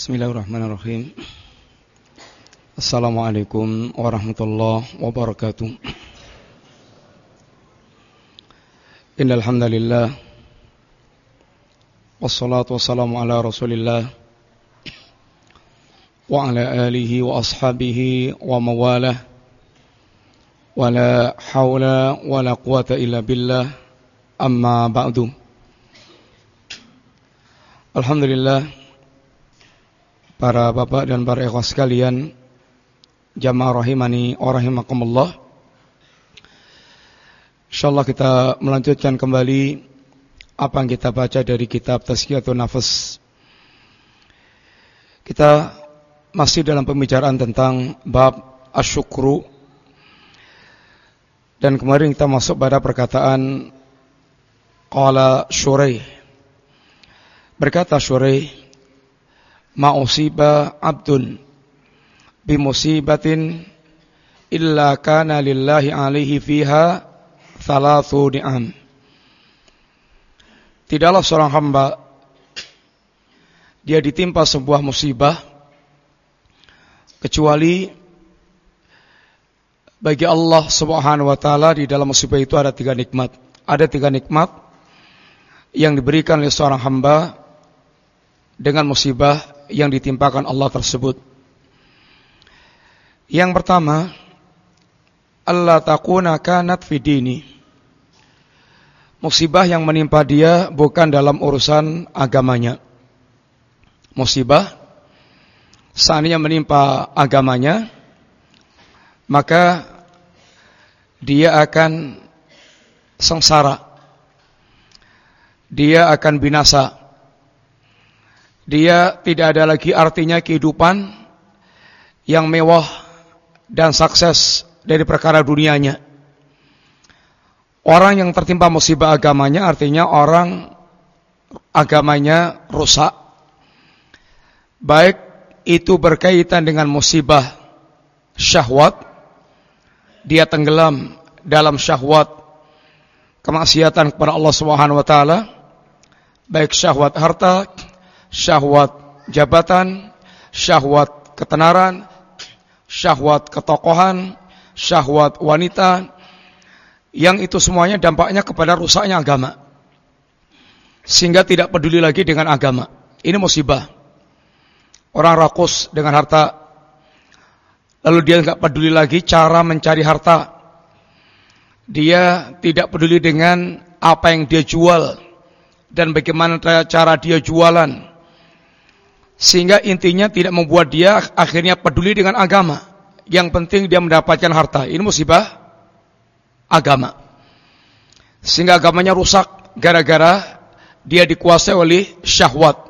Bismillahirrahmanirrahim. Assalamualaikum warahmatullahi wabarakatuh. Innal hamdalillah wassalatu wassalamu ala Rasulillah wa ala alihi wa ashabihi wa mawalah. Wala haula wala quwata illa billah. Amma ba'du. Alhamdulillah, para bapak dan para ikhwah sekalian, jamaah rahimani wa rahimakumullah. Insyaallah kita melanjutkan kembali apa yang kita baca dari kitab Tazkiyatun Nafs. Kita masih dalam pembicaraan tentang bab asyukru. Dan kemarin kita masuk pada perkataan qala Shuraih. Berkata Shuraih, ma usiba abdun bimusibatin illa kana lillahi alaihi fiha thalathu ni'am. Tidaklah seorang hamba dia ditimpa sebuah musibah kecuali bagi Allah Subhanahu wa taala di dalam musibah itu ada 3 nikmat. Ada 3 nikmat yang diberikan oleh seorang hamba dengan musibah yang ditimpakan Allah tersebut. Yang pertama, alla takuna kanat fi dini. Musibah yang menimpa dia bukan dalam urusan agamanya. Musibah seandainya menimpa agamanya, maka dia akan sengsara. Dia akan binasa. Dia tidak ada lagi artinya kehidupan yang mewah dan sukses dari perkara dunianya. Orang yang tertimpa musibah agamanya artinya orang agamanya rusak. Baik itu berkaitan dengan musibah syahwat, dia tenggelam dalam syahwat kemaksiatan kepada Allah Subhanahu wa taala, baik syahwat harta, syahwat jabatan, syahwat ketenaran, syahwat ketokohan, syahwat wanita, yang itu semuanya dampaknya kepada rusaknya agama, sehingga tidak peduli lagi dengan agama. Ini musibah. Orang rakus dengan harta, lalu dia tidak peduli lagi cara mencari harta. Dia tidak peduli dengan apa yang dia jual dan bagaimana cara dia jualan, sehingga intinya tidak membuat dia akhirnya peduli dengan agama. Yang penting dia mendapatkan harta. Ini musibah agama, sehingga agamanya rusak gara-gara dia dikuasai oleh syahwat.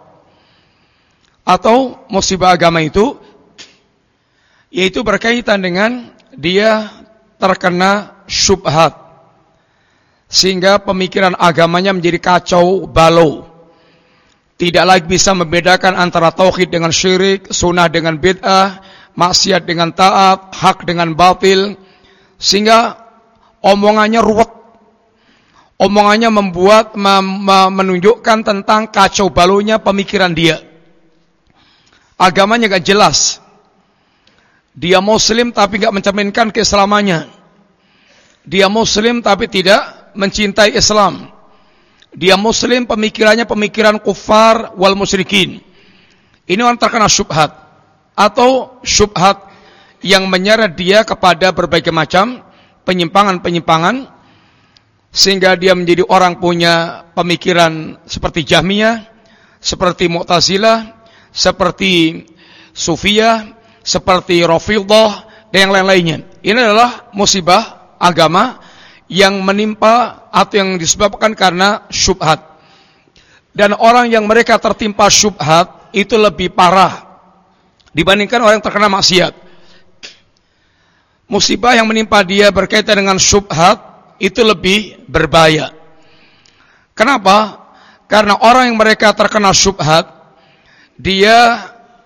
Atau musibah agama itu yaitu berkaitan dengan dia terkena syubhat, sehingga pemikiran agamanya menjadi kacau balau. Tidak lagi bisa membedakan antara tauhid dengan syirik, sunnah dengan bid'ah, maksiat dengan taat, hak dengan batil, sehingga omongannya ruwet. Omongannya menunjukkan tentang kacau balaunya pemikiran dia. Agamanya gak jelas. Dia muslim tapi gak mencerminkan keislamannya. Dia muslim tapi tidak mencintai Islam. Dia muslim, pemikirannya pemikiran kufar wal musyrikin. Ini orang terkena syubhat, atau syubhat yang menyeret dia kepada berbagai macam penyimpangan-penyimpangan, sehingga dia menjadi orang punya pemikiran seperti Jahmiyah, seperti Mu'tazilah, seperti Sufiyah, seperti Rafidhah, dan yang lain-lainnya. Ini adalah musibah agama yang menimpa atau yang disebabkan karena syubhat. Dan orang yang mereka tertimpa syubhat itu lebih parah dibandingkan orang yang terkena maksiat. Musibah yang menimpa dia berkaitan dengan syubhat itu lebih berbahaya. Kenapa? Karena orang yang mereka terkena syubhat, dia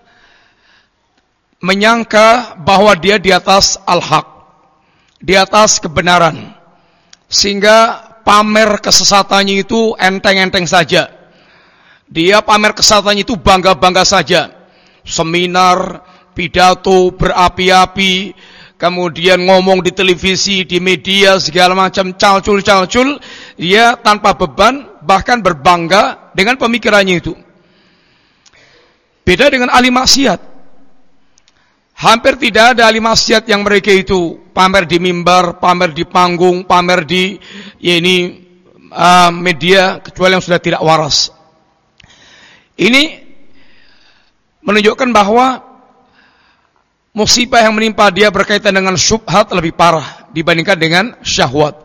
menyangka bahwa dia di atas al-haq, di atas kebenaran, sehingga pamer kesesatannya itu enteng-enteng saja. Dia pamer kesesatannya itu bangga-bangga saja. seminar, pidato berapi-api, kemudian ngomong di televisi, di media, segala macam calcul-calcul, dia tanpa beban, bahkan berbangga dengan pemikirannya itu. Beda dengan ahli maksiat. Hampir tidak ada ahli maksiat yang mereka itu pamer di mimbar, pamer di panggung, pamer di media, kecuali yang sudah tidak waras. Ini menunjukkan bahwa musibah yang menimpa dia berkaitan dengan syubhat lebih parah dibandingkan dengan syahwat.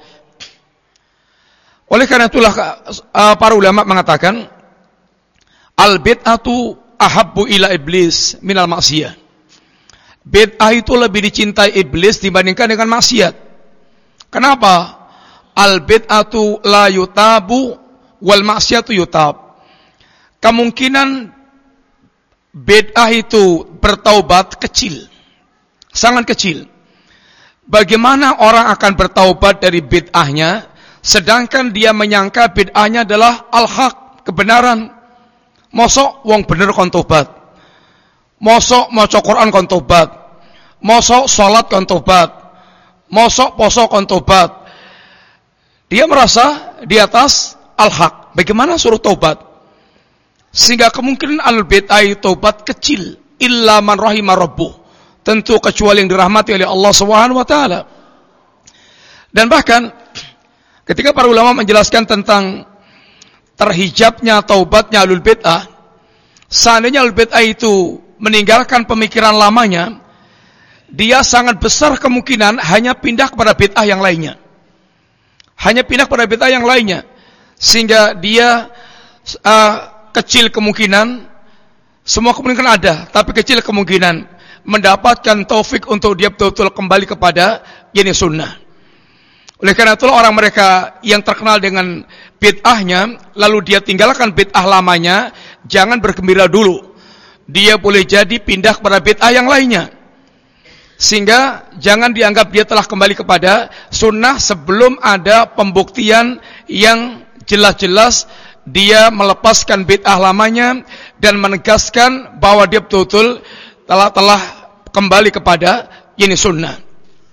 Oleh karena itulah para ulama mengatakan al-bid'atu ahabbu ila iblis minal maksiyah. Bid'ah itu lebih dicintai iblis dibandingkan dengan maksiat. Kenapa? Al-bid'atu la yutabu wal maksiatu yutab. Kemungkinan bid'ah itu bertaubat kecil, sangat kecil. Bagaimana orang akan bertaubat dari bid'ahnya sedangkan dia menyangka bid'ahnya adalah al-haq, kebenaran? Mosok wong bener kon tobat, mosok maca Quran kon tobat, mosok salat kon tobat, mosok poso kon tobat. Dia merasa di atas al-haq. Bagaimana suruh tobat? Sehingga kemungkinan al-bid'ah tobat kecil, illa man rahimah rabbuh. Tentu kecuali yang dirahmati oleh Allah Subhanahu wa taala. Dan bahkan ketika para ulama menjelaskan tentang terhijabnya taubatnya alul bid'ah, seandainya alul bid'ah itu meninggalkan pemikiran lamanya, dia sangat besar kemungkinan hanya pindah kepada bid'ah yang lainnya. Hanya pindah kepada bid'ah yang lainnya. Sehingga dia kecil kemungkinan, semua kemungkinan ada, tapi kecil kemungkinan mendapatkan taufik untuk dia betul-betul kembali kepada sunnah. Oleh karena itulah orang mereka yang terkenal dengan bid'ahnya, lalu dia tinggalkan bid'ah lamanya, jangan bergembira dulu. Dia boleh jadi pindah kepada bid'ah yang lainnya. Sehingga jangan dianggap dia telah kembali kepada sunnah sebelum ada pembuktian yang jelas-jelas dia melepaskan bid'ah lamanya dan menegaskan bahwa dia betul-betul telah kembali kepada sunnah.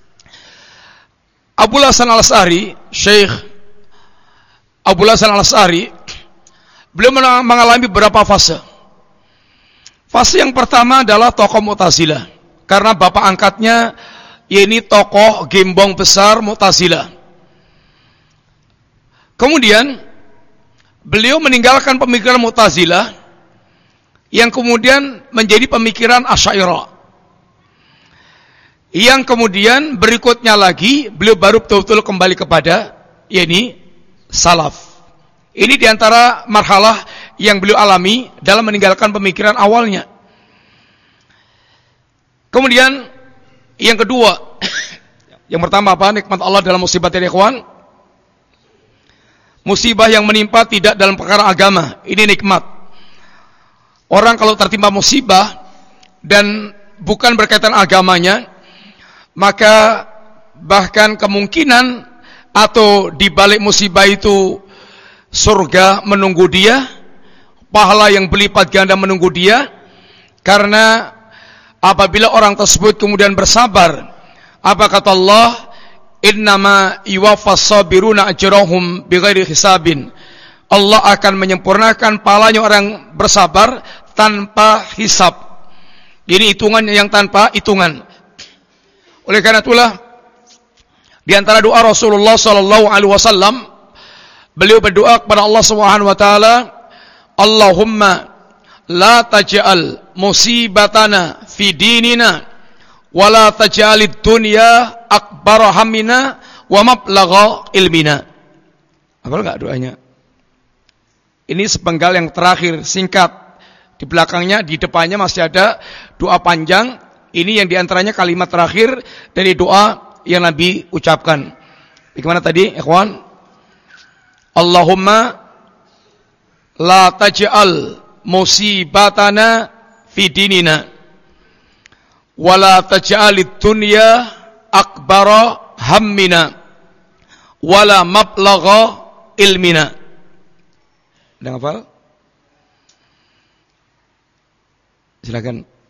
Abul Hasan Al-Asy'ari, Syekh Abul Hasan Al-Asy'ari, beliau mengalami beberapa fase. Fase yang pertama adalah tokoh Mu'tazilah, karena bapak angkatnya tokoh gembong besar Mu'tazilah. Kemudian beliau meninggalkan pemikiran Mu'tazilah yang kemudian menjadi pemikiran Asy'ariyah. Yang kemudian berikutnya lagi beliau baru betul-betul kembali kepada salaf. Ini diantara marhalah yang beliau alami dalam meninggalkan pemikiran awalnya. Kemudian yang kedua, yang pertama apa? Nikmat Allah dalam musibah ya ikhwan. Musibah yang menimpa tidak dalam perkara agama, ini nikmat. Orang kalau tertimpa musibah dan bukan berkaitan agamanya, maka bahkan kemungkinan atau di balik musibah itu surga menunggu dia, pahala yang berlipat ganda menunggu dia. Karena apabila orang tersebut kemudian bersabar, apa kata Allah? Innama yuwaffas sabiruna ajrahum bighairi hisabin. Allah akan menyempurnakan pahalanya orang bersabar tanpa hisab. Ini hitungan yang tanpa hitungan. Oleh karena itulah di antara doa Rasulullah sallallahu alaihi wasallam, beliau berdoa kepada Allah Subhanahu wa taala, Allahumma la taj'al musibatana fi dinina wa la taj'alid dunya akbar hammina wa mablagha ilmina. Hafal enggak doanya? Ini sepenggal yang terakhir, singkat. Di belakangnya, di depannya masih ada doa panjang. Ini yang diantaranya kalimat terakhir dari doa yang Nabi ucapkan. Bagaimana tadi, ikhwan? Allahumma la taj'al musibatana fi dinina wa la taj'alid dunya akbara hammina wa la mablagha ilmina. Udah hafal? Silakan.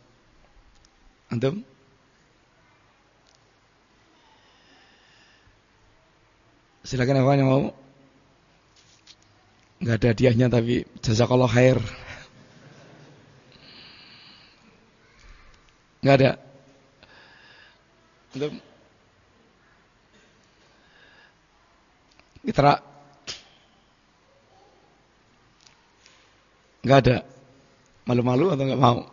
Antum? Silakan apa yang mau? Enggak ada hadiahnya tapi jazakallah khair. Enggak ada. Antum? Mitra? Enggak ada. Malu-malu atau enggak mau?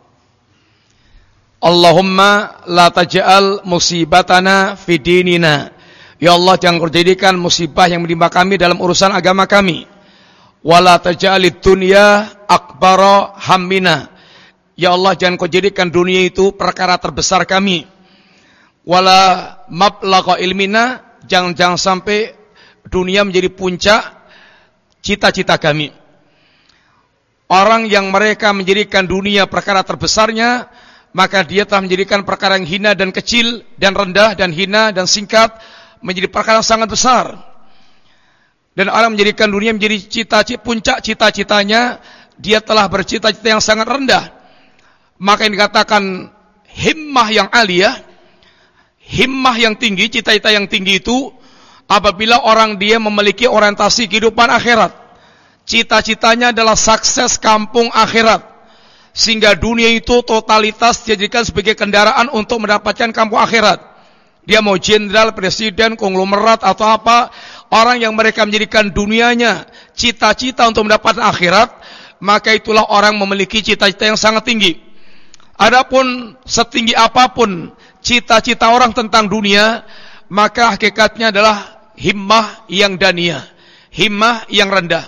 Allahumma la taj'al musibatana fi dinina. Ya Allah, jangan kau jadikan musibah yang menimpa kami dalam urusan agama kami. Wala taj'alid dunya akbara hammina. Ya Allah, jangan kau jadikan dunia itu perkara terbesar kami. Wala mablagha ilmina, jangan sampai dunia menjadi puncak cita-cita kami. Orang yang mereka menjadikan dunia perkara terbesarnya, maka dia telah menjadikan perkara yang hina dan kecil dan rendah dan hina dan singkat menjadi perkara yang sangat besar. Dan orang menjadikan dunia menjadi puncak cita-citanya, dia telah bercita-cita yang sangat rendah. Maka yang dikatakan himmah yang aliyah, himmah yang tinggi, cita-cita yang tinggi itu apabila orang dia memiliki orientasi kehidupan akhirat. Cita-citanya adalah sukses kampung akhirat. Sehingga dunia itu totalitas dijadikan sebagai kendaraan untuk mendapatkan kampung akhirat. Dia mau jenderal, presiden, konglomerat atau apa, orang yang mereka menjadikan dunianya cita-cita untuk mendapatkan akhirat, maka itulah orang memiliki cita-cita yang sangat tinggi. Adapun setinggi apapun cita-cita orang tentang dunia, maka hakikatnya adalah himmah yang daniyah, himmah yang rendah.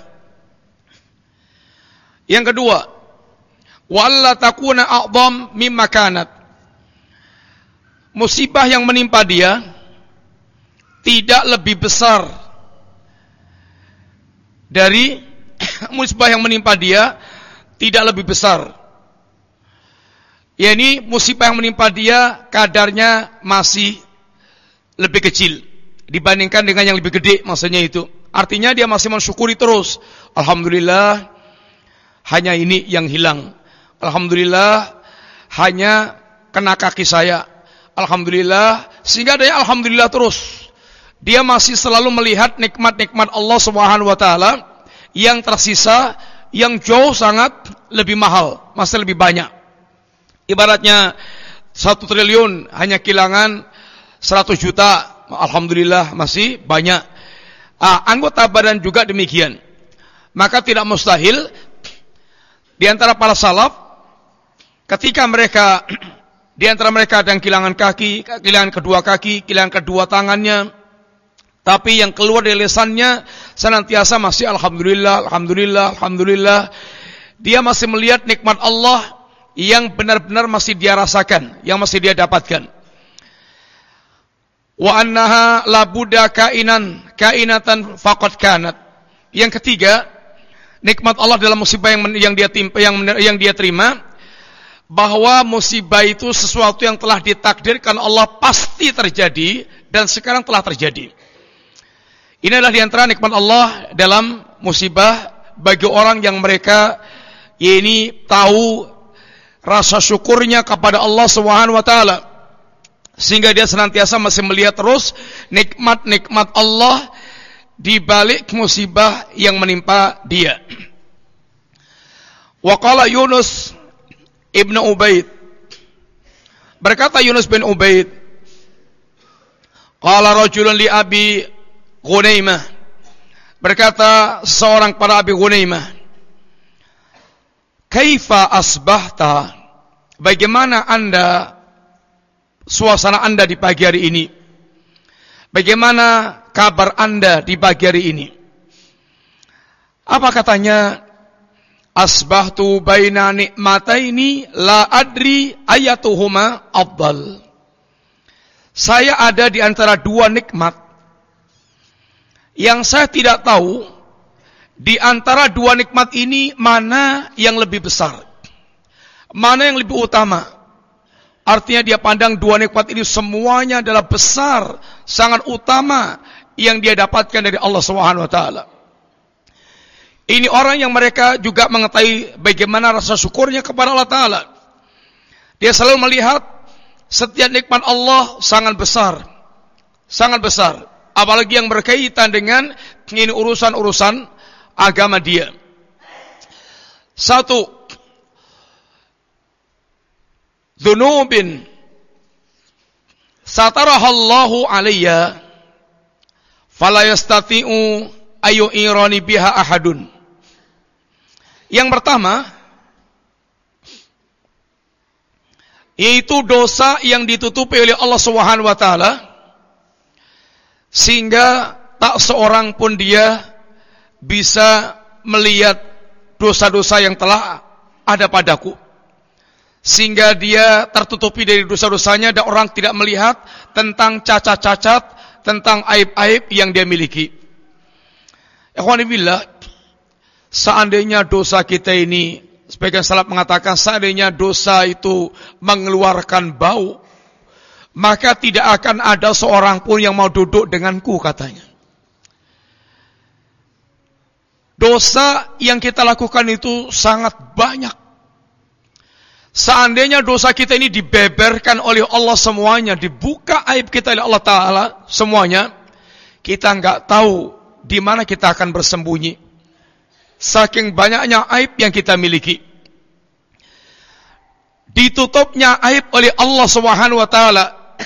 Yang kedua, walla takuna a'dham mimma kanat. Musibah yang menimpa dia tidak lebih besar dari musibah yang menimpa dia tidak lebih besar. yakni musibah yang menimpa dia kadarnya masih lebih kecil dibandingkan dengan yang lebih gede, maksudnya itu. Artinya dia masih mensyukuri terus. Alhamdulillah hanya ini yang hilang. Alhamdulillah hanya kena kaki saya. Alhamdulillah, sehingga dia alhamdulillah terus. Dia masih selalu melihat nikmat-nikmat Allah Subhanahu wa taala yang tersisa, yang jauh sangat lebih mahal, masih lebih banyak. Ibaratnya 1 triliun hanya kehilangan 100 juta. Alhamdulillah masih banyak. Anggota badan juga demikian. Maka tidak mustahil di antara para salaf ketika mereka di antara mereka ada yang kehilangan kaki, kehilangan kedua kaki, kehilangan kedua tangannya, tapi yang keluar dari lisannya senantiasa masih alhamdulillah, alhamdulillah, alhamdulillah. Dia masih melihat nikmat Allah yang benar-benar masih dia rasakan, yang masih dia dapatkan. Wa annaha la budda kainatan faqad kanat. Yang ketiga, nikmat Allah dalam musibah yang dia timpa, yang dia terima, bahwa musibah itu sesuatu yang telah ditakdirkan Allah pasti terjadi dan sekarang telah terjadi. Ini adalah di antara nikmat Allah dalam musibah bagi orang yang mereka ini tahu rasa syukurnya kepada Allah Subhanahu wa taala, sehingga dia senantiasa masih melihat terus nikmat-nikmat Allah di balik musibah yang menimpa dia. Wa qala Yunus Ibnu Ubaid, berkata Yunus bin Ubaid, qala rajulun li Abi Ghunaimah, berkata seorang pada Abi Ghunaimah, kaifa asbahta, bagaimana anda, suasana anda di pagi hari ini, bagaimana kabar anda di pagi hari ini? Apa katanya? Asbahtu baina nikmataini la adri ayatuhuma afdal. Saya ada di antara dua nikmat yang saya tidak tahu di antara dua nikmat ini mana yang lebih besar, mana yang lebih utama. Artinya dia pandang dua nikmat ini semuanya adalah besar, sangat utama yang dia dapatkan dari Allah Subhanahu wa taala. Ini orang yang mereka juga mengetahui bagaimana rasa syukurnya kepada Allah Ta'ala. Dia selalu melihat setiap nikmat Allah sangat besar. Sangat besar. Apalagi yang berkaitan dengan ini urusan-urusan agama dia. Satu, dzunubin satarahallahu alayya fala yastati'u ayu irani biha ahadun. Yang pertama, yaitu dosa yang ditutupi oleh Allah Subhanahu wa taala sehingga tak seorang pun dia bisa melihat dosa-dosa yang telah ada padaku, sehingga dia tertutupi dari dosa-dosanya dan orang tidak melihat tentang cacat-cacat, tentang aib-aib yang dia miliki. Ikhwani billah, seandainya dosa kita ini, sebagian salaf mengatakan seandainya dosa itu mengeluarkan bau, maka tidak akan ada seorang pun yang mau duduk denganku, katanya. Dosa yang kita lakukan itu sangat banyak. Seandainya dosa kita ini dibeberkan oleh Allah semuanya, dibuka aib kita oleh Allah Ta'ala semuanya, kita nggak tahu di mana kita akan bersembunyi. Saking banyaknya aib yang kita miliki. Ditutupnya aib oleh Allah Subhanahu wa taala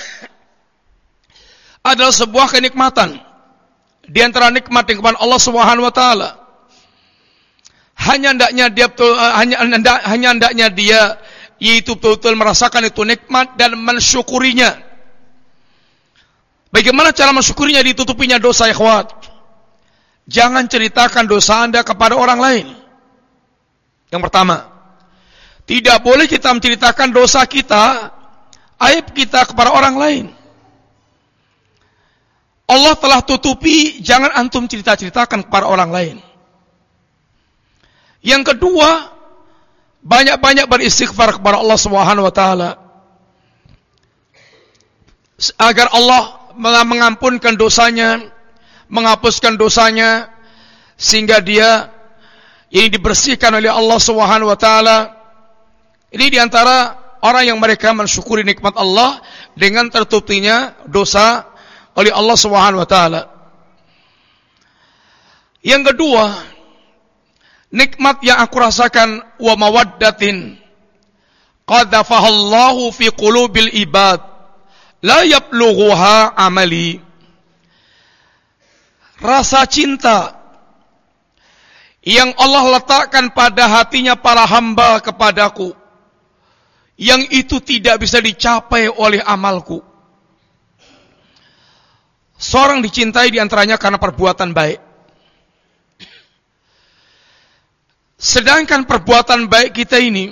adalah sebuah kenikmatan. Di antara nikmat-nikmat Allah Subhanahu wa taala. Hanya hendaknya dia yaitu betul-betul merasakan itu nikmat dan mensyukurinya. Bagaimana cara mensyukurinya? Ditutupinya dosa, ikhwat. Jangan ceritakan dosa Anda kepada orang lain. Yang pertama, tidak boleh kita menceritakan dosa kita, aib kita kepada orang lain. Allah telah tutupi, jangan antum cerita-ceritakan kepada orang lain. Yang kedua, banyak-banyak beristighfar kepada Allah Subhanahu wa taala agar Allah mengampunkan dosanya, menghapuskan dosanya, sehingga dia ini dibersihkan oleh Allah Subhanahu wa taala. Ini diantara orang yang mereka mensyukuri nikmat Allah dengan tertutupinya dosa oleh Allah Subhanahu wa taala. Yang kedua, nikmat yang aku rasakan wa mawaddatin qadhafahallahu fi qulubil ibad la yablughuha amali. Rasa cinta yang Allah letakkan pada hatinya para hamba kepadaku, yang itu tidak bisa dicapai oleh amalku. Seorang dicintai diantaranya karena perbuatan baik. Sedangkan perbuatan baik kita ini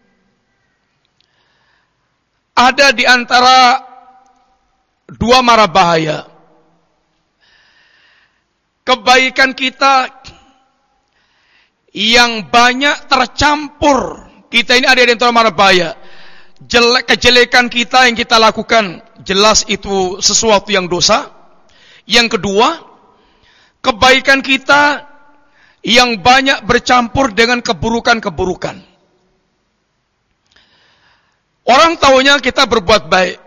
ada di antara dua mara bahaya. Kebaikan kita yang banyak tercampur, kita ini ada di antara mara bahaya. Kejelekan kita yang kita lakukan, jelas itu sesuatu yang dosa. Yang kedua, kebaikan kita yang banyak bercampur dengan keburukan-keburukan. Orang tahunya kita berbuat baik,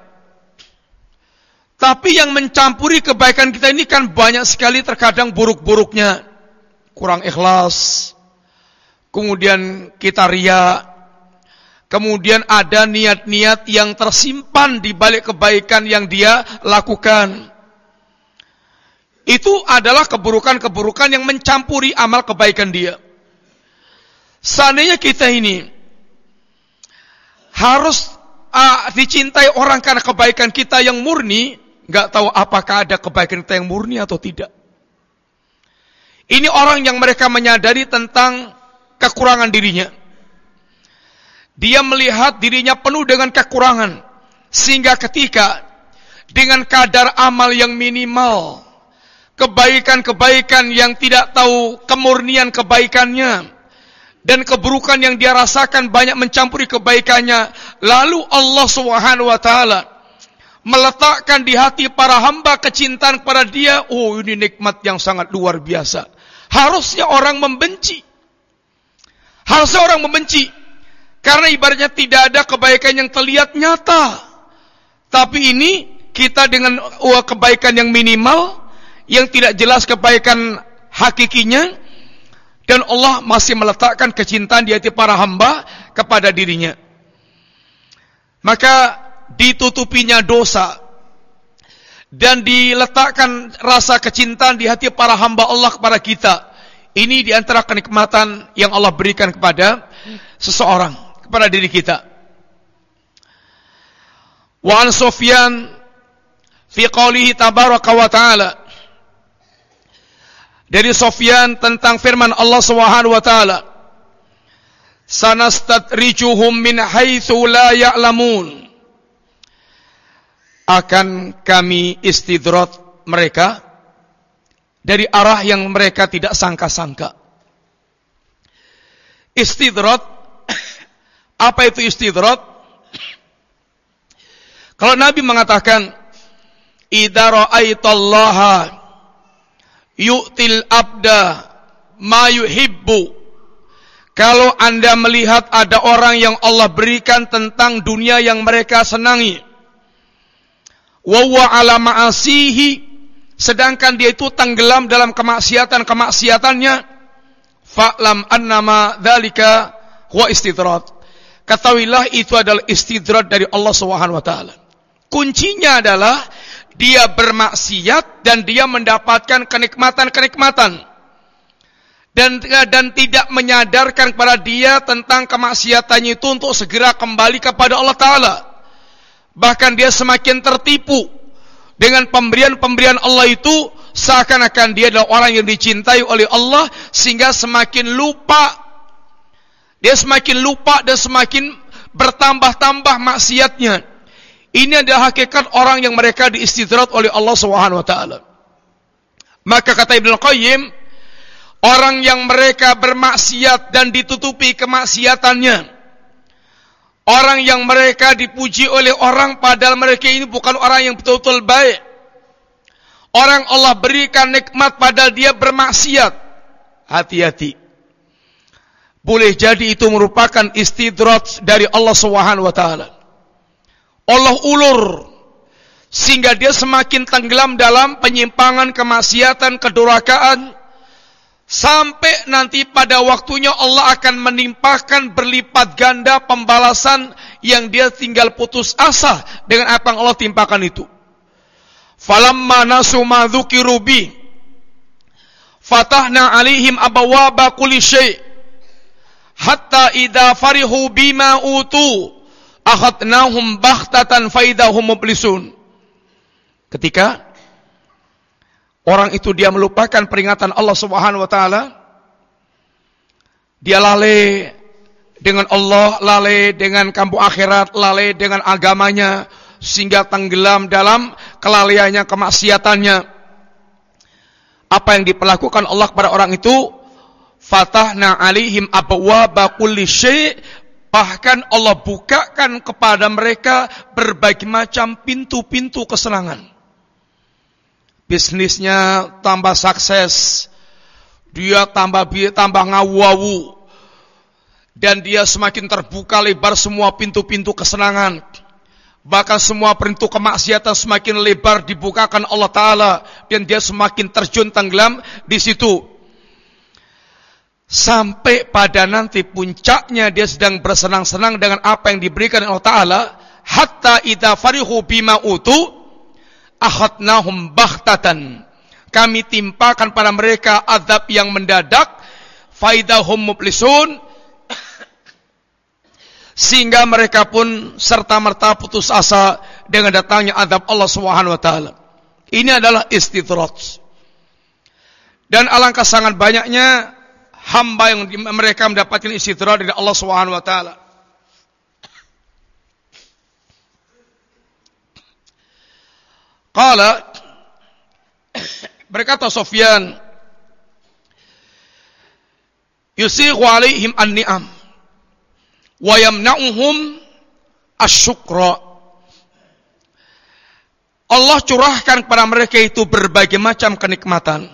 tapi yang mencampuri kebaikan kita ini kan banyak sekali terkadang buruk-buruknya. Kurang ikhlas, kemudian kita riya, kemudian ada niat-niat yang tersimpan di balik kebaikan yang dia lakukan. Itu adalah keburukan-keburukan yang mencampuri amal kebaikan dia. Seandainya kita ini harus dicintai orang karena kebaikan kita yang murni, nggak tahu apakah ada kebaikan kita yang murni atau tidak. Ini orang yang mereka menyadari tentang kekurangan dirinya. Dia melihat dirinya penuh dengan kekurangan, sehingga ketika dengan kadar amal yang minimal, kebaikan-kebaikan yang tidak tahu kemurnian kebaikannya, dan keburukan yang dia rasakan banyak mencampuri kebaikannya, lalu Allah Subhanahu wa taala meletakkan di hati para hamba kecintaan kepada dia. Oh, ini nikmat yang sangat luar biasa. Harusnya orang membenci. Harusnya orang membenci, karena ibaratnya tidak ada kebaikan yang terlihat nyata. Tapi ini kita dengan kebaikan yang minimal, yang tidak jelas kebaikan hakikinya, dan Allah masih meletakkan kecintaan di hati para hamba kepada dirinya. Maka ditutupinya dosa dan diletakkan rasa kecintaan di hati para hamba Allah kepada kita. Ini di antara kenikmatan yang Allah berikan kepada seseorang, kepada diri kita. Wa an Sufyan fi qawlihi tabaraka wa ta'ala, dari Sufyan tentang firman Allah Subhanahu wa taala, sanastadrijuhum min haitsu la ya'lamun, akan kami istidrat mereka dari arah yang mereka tidak sangka-sangka. Istidrat, apa itu istidrat? Kalau Nabi mengatakan, idza ra'aitallaha yu'til abda ma yuhibbu, kalau Anda melihat ada orang yang Allah berikan tentang dunia yang mereka senangi, wa huwa ala ma'asihi, sedangkan dia itu tenggelam dalam kemaksiatannya, fa'lam annama dzalika huwa istidrat, ketahuilah itu adalah istidrat dari Allah Subhanahu wa taala. Kuncinya adalah dia bermaksiat dan dia mendapatkan kenikmatan-kenikmatan, dan tidak menyadarkan kepada dia tentang kemaksiatannya itu untuk segera kembali kepada Allah Ta'ala. Bahkan dia semakin tertipu dengan pemberian-pemberian Allah itu, seakan-akan dia adalah orang yang dicintai oleh Allah, sehingga semakin lupa. Dia semakin lupa dan semakin bertambah-tambah maksiatnya. Ini adalah hakikat orang yang mereka diistidrat oleh Allah Subhanahu wa taala. Maka kata Ibnu Qayyim, orang yang mereka bermaksiat dan ditutupi kemaksiatannya, orang yang mereka dipuji oleh orang padahal mereka ini bukan orang yang betul-betul baik, orang Allah berikan nikmat padahal dia bermaksiat, hati-hati. Boleh jadi itu merupakan istidrat dari Allah Subhanahu wa taala. Allah ulur sehingga dia semakin tenggelam dalam penyimpangan, kemaksiatan, kedurhakaan, sampai nanti pada waktunya Allah akan menimpakan berlipat ganda pembalasan yang dia tinggal putus asa dengan apa yang Allah timpakan itu. Falamma nasu ma dzukiru bi fatahna alaihim abwaaba kulli syai' hatta idza farihu bima utu akhadnahum baghtatan faidahum mublisun. Ketika orang itu dia melupakan peringatan Allah Subhanahu wa taala, dia lalai dengan Allah, lalai dengan kampung akhirat, lalai dengan agamanya, sehingga tenggelam dalam kelalaiannya, kemaksiatannya. Apa yang diperlakukan Allah kepada orang itu? Fatahna alaihim abwaaba kulli syai', bahkan Allah bukakan kepada mereka berbagai macam pintu-pintu kesenangan. Bisnisnya tambah sukses, dia tambah ngawu-ngawu, dan dia semakin terbuka lebar semua pintu-pintu kesenangan. Bahkan semua pintu kemaksiatan semakin lebar dibukakan Allah Ta'ala, dan dia semakin terjun tenggelam di situ. Sampai pada nanti puncaknya dia sedang bersenang-senang dengan apa yang diberikan Allah Ta'ala. Hatta idza farihu bima utu akhadnahum baghtatan, kami timpakan pada mereka azab yang mendadak, faidahum mublisun, sehingga mereka pun serta-merta putus asa dengan datangnya azab Allah Subhanahu wa taala. Ini adalah istidrat. Dan alangkah sangat banyaknya hamba yang mereka mendapatkan istidrat dari Allah Subhanahu wa taala. Qala, berkata Sufyan, yusighu alaihim an-ni'am wa yamna'uhum asy-syukra. Allah curahkan kepada mereka itu berbagai macam kenikmatan,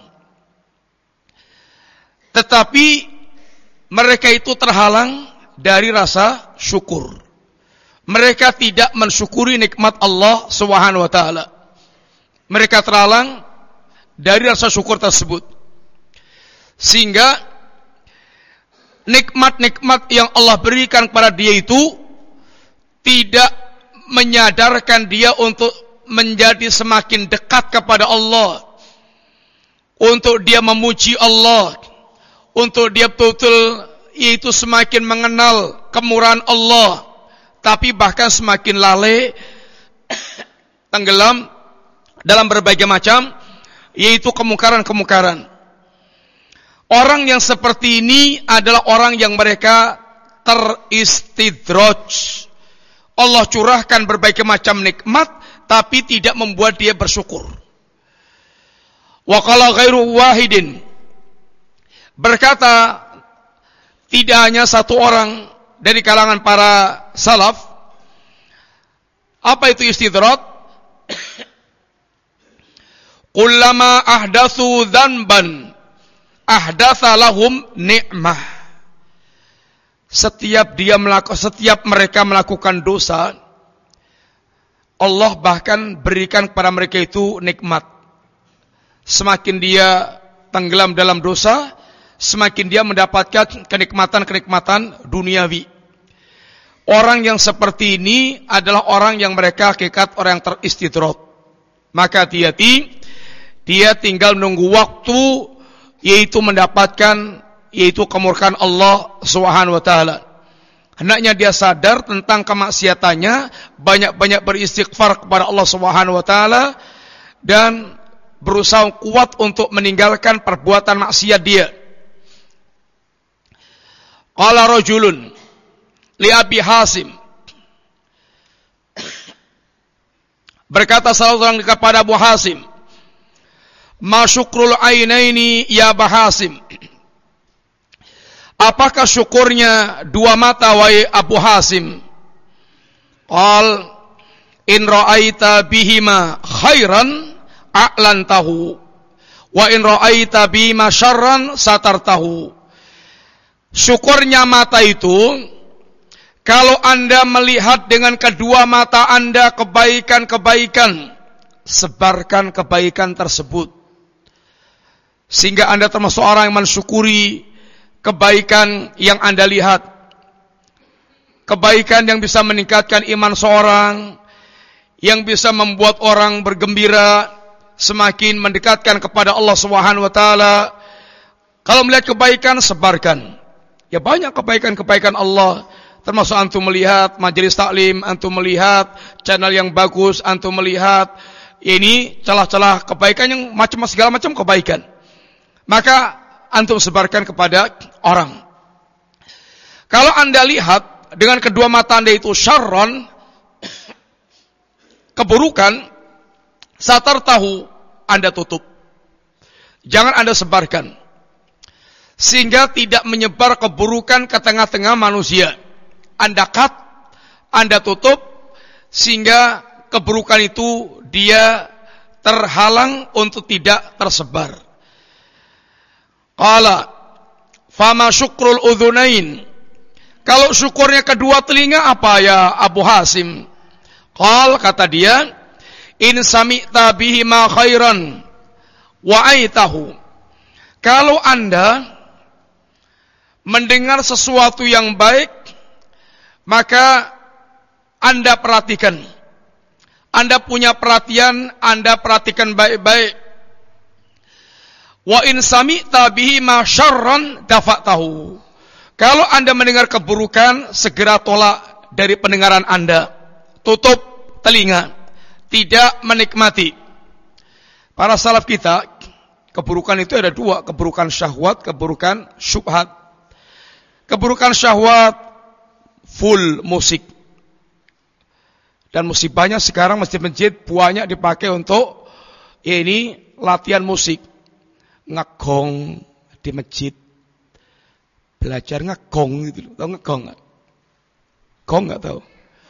tetapi mereka itu terhalang dari rasa syukur. mereka tidak mensyukuri nikmat Allah Subhanahu wa taala. Mereka terhalang dari rasa syukur tersebut. Sehingga nikmat-nikmat yang Allah berikan kepada dia itu tidak menyadarkan dia untuk menjadi semakin dekat kepada Allah, untuk dia memuji Allah, untuk dia betul-betul yaitu semakin mengenal kemurahan Allah, tapi bahkan semakin lalai, tenggelam dalam berbagai macam yaitu kemungkaran-kemungkaran. Orang yang seperti ini adalah orang yang mereka teristidraj. Allah curahkan berbagai macam nikmat tapi tidak membuat dia bersyukur. Wa qala ghairu wahidin, berkata tidak hanya satu orang dari kalangan para salaf. Apa itu istidraj? Kullama ahdatsu dzanban ahdatsa lahum ni'mah. Setiap mereka melakukan dosa, Allah bahkan berikan kepada mereka itu nikmat. Semakin dia tenggelam dalam dosa, semakin dia mendapatkan kenikmatan-kenikmatan duniawi. Orang yang seperti ini adalah orang yang mereka hakikat orang yang teristidraj. Maka hati-hati, dia tinggal menunggu waktu, yaitu mendapatkan yaitu kemurkaan Allah Subhanahu wa taala. Hendaknya dia sadar tentang kemaksiatannya, banyak-banyak beristighfar kepada Allah Subhanahu wa taala dan berusaha kuat untuk meninggalkan perbuatan maksiat dia. Qala rajulun li Abi Hasim, berkata salah seorang kepada Abu Hasim, ma syukrul ainaini ya Abu Hasim, apakah syukurnya dua mata wahai Abu Hasim? Qal in ra'aita bihima khairan a'lantahu wa in ra'aita bihima syarran satartahu. Syukurnya mata itu, kalau Anda melihat dengan kedua mata Anda kebaikan-kebaikan, sebarkan kebaikan tersebut. Sehingga Anda termasuk orang yang mensyukuri kebaikan yang Anda lihat. Kebaikan yang bisa meningkatkan iman seorang, yang bisa membuat orang bergembira, semakin mendekatkan kepada Allah Subhanahu wa taala. Kalau melihat kebaikan, sebarkan. Ya banyak kebaikan-kebaikan Allah, termasuk antum melihat majelis taklim, antum melihat channel yang bagus, antum melihat ini celah-celah kebaikan yang segala macam kebaikan. Maka antum sebarkan kepada orang. Kalau Anda lihat dengan kedua mata Anda itu syarron, keburukan, satartahu, Anda tutup. Jangan Anda sebarkan. Sehingga tidak menyebar keburukan ke tengah-tengah manusia. Anda cut, Anda tutup, sehingga keburukan itu dia terhalang untuk tidak tersebar. Qala fama syukrul udhunain, kalau syukurnya kedua telinga apa ya Abu Hasim? Qal, kata dia, in sami'ta bihima khairan wa aitahu, kalau Anda mendengar sesuatu yang baik, maka Anda perhatikan. Anda punya perhatian, Anda perhatikan baik-baik. Wa in sami'ta bihi ma syarran dafa'tahu, kalau Anda mendengar keburukan, segera tolak dari pendengaran Anda. Tutup telinga, tidak menikmati. Para salaf kita, keburukan itu ada dua, keburukan syahwat, keburukan syubhat. Keburukan syahwat full musik. Dan musibahnya sekarang masjid-masjid banyak dipakai untuk ini latihan musik. Ngegong di masjid. Belajar ngegong gitu loh. Tahu ngegong enggak? Gong enggak tahu.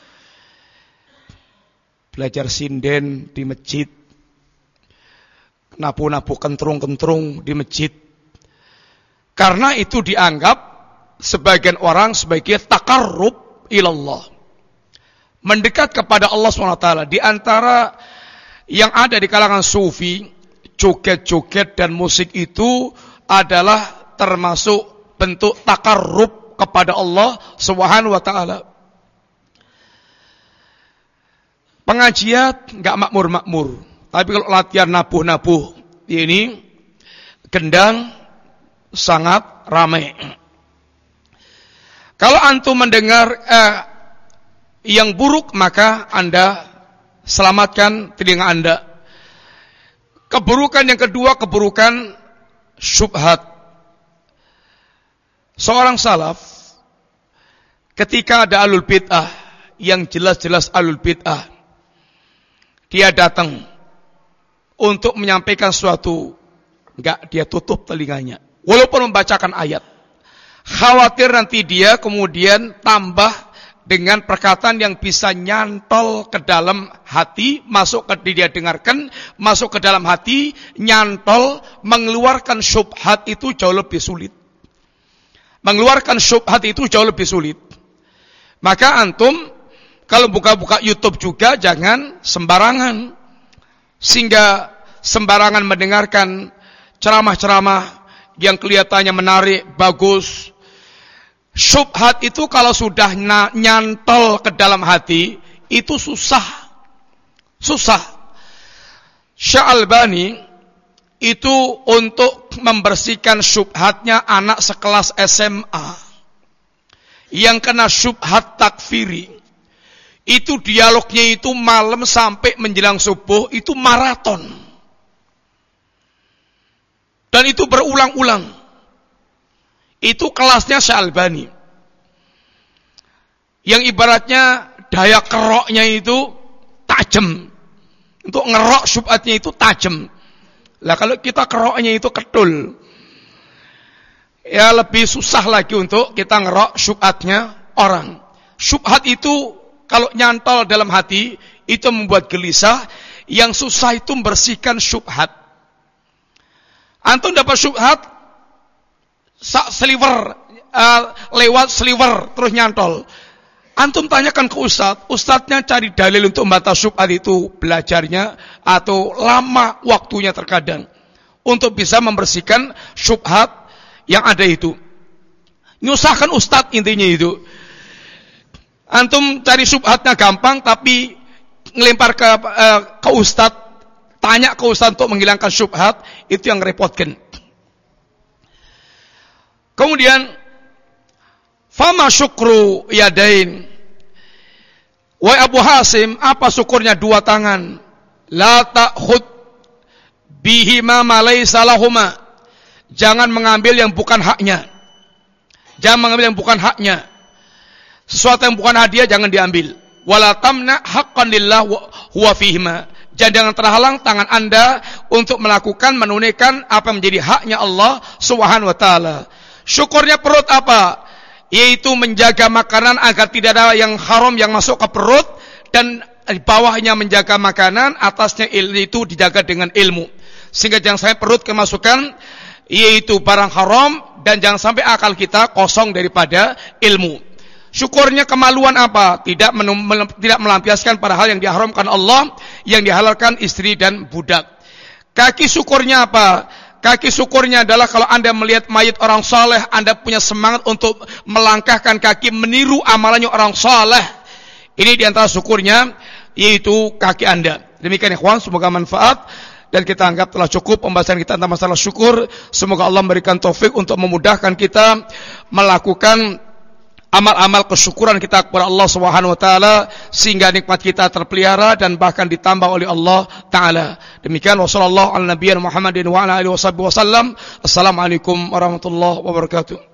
Belajar sinden di masjid. Napu-napu kentrung-kentrung di masjid. Karena itu dianggap sebagian orang sebagai takarrub ilallah, mendekat kepada Allah SWT. Di antara yang ada di kalangan sufi, joget-joget dan musik itu adalah termasuk bentuk takarrub kepada Allah Subhanahu wa taala. Pengajian enggak makmur-makmur, tapi kalau latihan nabuh-nabuh ini gendang sangat ramai. Kalau antum mendengar yang buruk, maka Anda selamatkan telinga Anda. Keburukan yang kedua, keburukan syubhat. Seorang salaf ketika ada alul bid'ah yang jelas-jelas alul bid'ah, dia datang untuk menyampaikan sesuatu, enggak, dia tutup telinganya walaupun membacakan ayat. Khawatir nanti dia kemudian tambah dengan perkataan yang bisa nyantol ke dalam hati, masuk ke dia dengarkan, masuk ke dalam hati, nyantol, mengeluarkan syubhat itu jauh lebih sulit. Mengeluarkan syubhat itu jauh lebih sulit. Maka antum kalau buka-buka YouTube juga jangan sembarangan, sehingga sembarangan mendengarkan ceramah-ceramah yang kelihatannya menarik, bagus. Syubhat itu kalau sudah nyantol ke dalam hati, itu susah. Syekh Albani itu untuk membersihkan syubhatnya anak sekelas SMA yang kena syubhat takfiri, itu dialognya itu malam sampai menjelang subuh, itu maraton. Dan itu berulang-ulang. Itu kelasnya Syekh Albani. Yang ibaratnya daya keroknya itu tajam. Untuk ngerok syubhatnya itu tajam. Lah kalau kita keroknya itu ketul, ya lebih susah lagi untuk kita ngerok syubhatnya orang. Syubhat itu kalau nyantol dalam hati, itu membuat gelisah. Yang susah itu membersihkan syubhat. Antum dapat syubhat sliver, lewat sliver terus nyantol. Antum tanyakan ke ustadznya cari dalil untuk membantah syubhat itu, belajarnya atau lama waktunya terkadang untuk bisa membersihkan syubhat yang ada itu. Nyusahkan ustadz intinya itu. Antum cari syubhatnya gampang, tapi ngelempar ke ustadz, tanya ke ustadz untuk menghilangkan syubhat, itu yang repotkan. Kemudian fama syukru yadain. Wahai Abu Hasim, apa syukurnya dua tangan? La ta'khud bihima ma laysa lahuma. Jangan mengambil yang bukan haknya. Jangan mengambil yang bukan haknya. Sesuatu yang bukan hadiah jangan diambil. Wala tamna haqqan lillah huwa fihima. Jangan terhalang tangan Anda untuk melakukan, menunaikan apa yang menjadi haknya Allah Subhanahu wa taala. Syukurnya perut apa? Yaitu menjaga makanan agar tidak ada yang haram yang masuk ke perut, dan di bawahnya menjaga makanan, atasnya itu dijaga dengan ilmu. Sehingga jangan sampai perut kemasukan yaitu barang haram, dan jangan sampai akal kita kosong daripada ilmu. Syukurnya kemaluan apa? Tidak melampiaskan pada hal yang diharamkan Allah, yang dihalalkan istri dan budak. Kaki syukurnya apa? Kaki syukurnya adalah kalau Anda melihat mayat orang saleh, Anda punya semangat untuk melangkahkan kaki meniru amalannya orang saleh. Ini diantara syukurnya, yaitu kaki Anda. Demikian ikhwan, semoga manfaat. Dan kita anggap telah cukup pembahasan kita tentang masalah syukur. Semoga Allah memberikan taufik untuk memudahkan kita melakukan amal-amal kesyukuran kita kepada Allah Subhanahu wa taala, sehingga nikmat kita terpelihara dan bahkan ditambah oleh Allah taala. Demikian wasallallahu ala nabiyina Muhammadin wa ala alihi wasallam. Assalamualaikum warahmatullahi wabarakatuh.